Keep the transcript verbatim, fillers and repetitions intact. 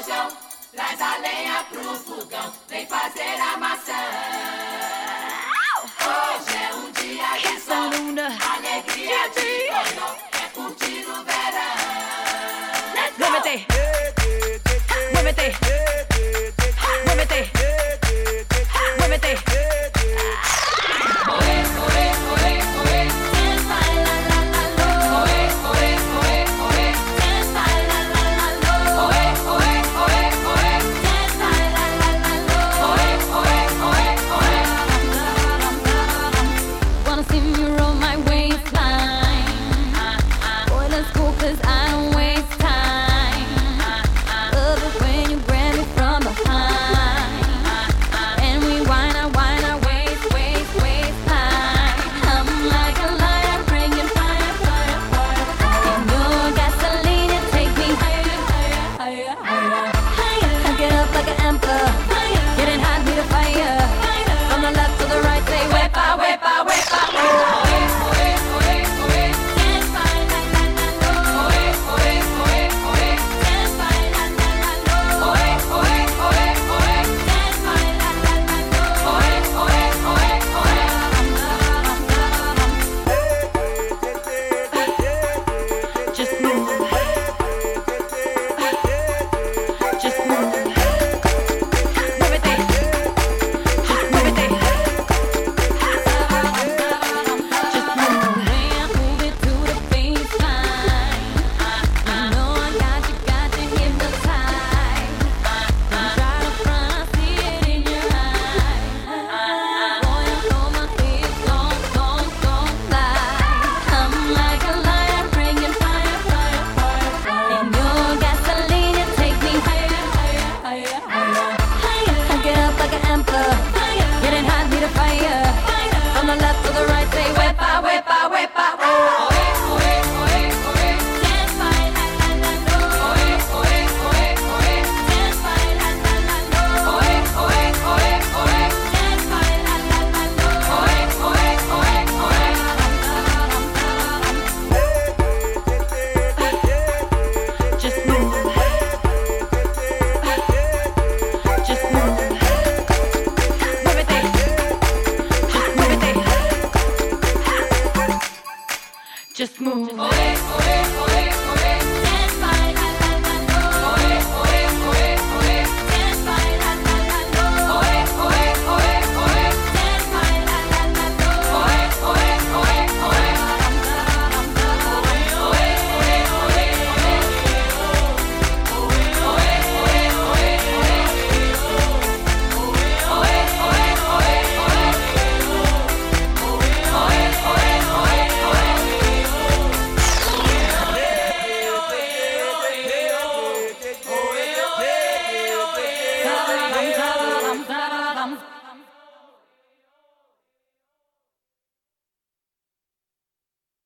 emoção, traz a lenha pro fogão, vem fazer a maçã. Hoje é um dia de sol, alegria de cordão, é curtir o verão. Muévete, muévete, muévete, muévete. Oe, oe, oe, oe, dance by la la la lo. Oe, oe, oe, oe, dance by la la la lo. Oe, oe, oe, oe, dance by la la la lo. Oe, oe, oe, oe. Wanna see me roll my waistline? Boy, let's go 'cause I don't waste time. Love it when you grab me from behind, and we whine, I whine, I waste, waste, waste time. I'm like a lighter, bringing fire, fire, fire. And your gasoline, it take me higher, higher, higher, higher, higher. I get up like an emperor, getting hot, need a fire. From the left to the right, say wepa, wepa, wepa, wepa. Oe, oe, oe, oe, dance by la la la lo. Oe, oe, oe, oe, dance by la la la lo. Oe, oe, oe, oe, dance by la la la lo. Oe, oe, oe, oe. Just move, just move. Muévete, just muévete. Just move. Way I move it to the baseline. You know I got you, got you hypnotized. Don't try to front, I see it in your eyes. Boy, you know my hips don't, don't, don't lie. I'm like a lighter, bringing fire, fire, fire, fire. And your gasoline, it take me higher, higher, higher, higher, higher. I get up like an emperor, getting hot, need a fire. From the left to the right, say wepa, wepa, wepa, wepa. Oe, oe, oe, oe, dance by la la la lo. Oe, oe, oe, oe, dance by la la la lo. Oe, oe, oe, oe, dance by la la la lo. Oe, oe, oe, oe. Just move, just move. Muévete, just muévete. Just move. Oe, oe, oe, oe, dance by la la la lo. Oe, oe, oe, oe, dance by la la la lo. Oe, oe, oe, oe, dance by la la la lo. Oe, oe, oe, oe. Oe, oe, oe, oe. Oe, oe, oe, oe. Oe, oe, oe, oe. Oe, oe, oe, oe. Sa-ba-dum, sa-ba-dum, sa-ba-dum.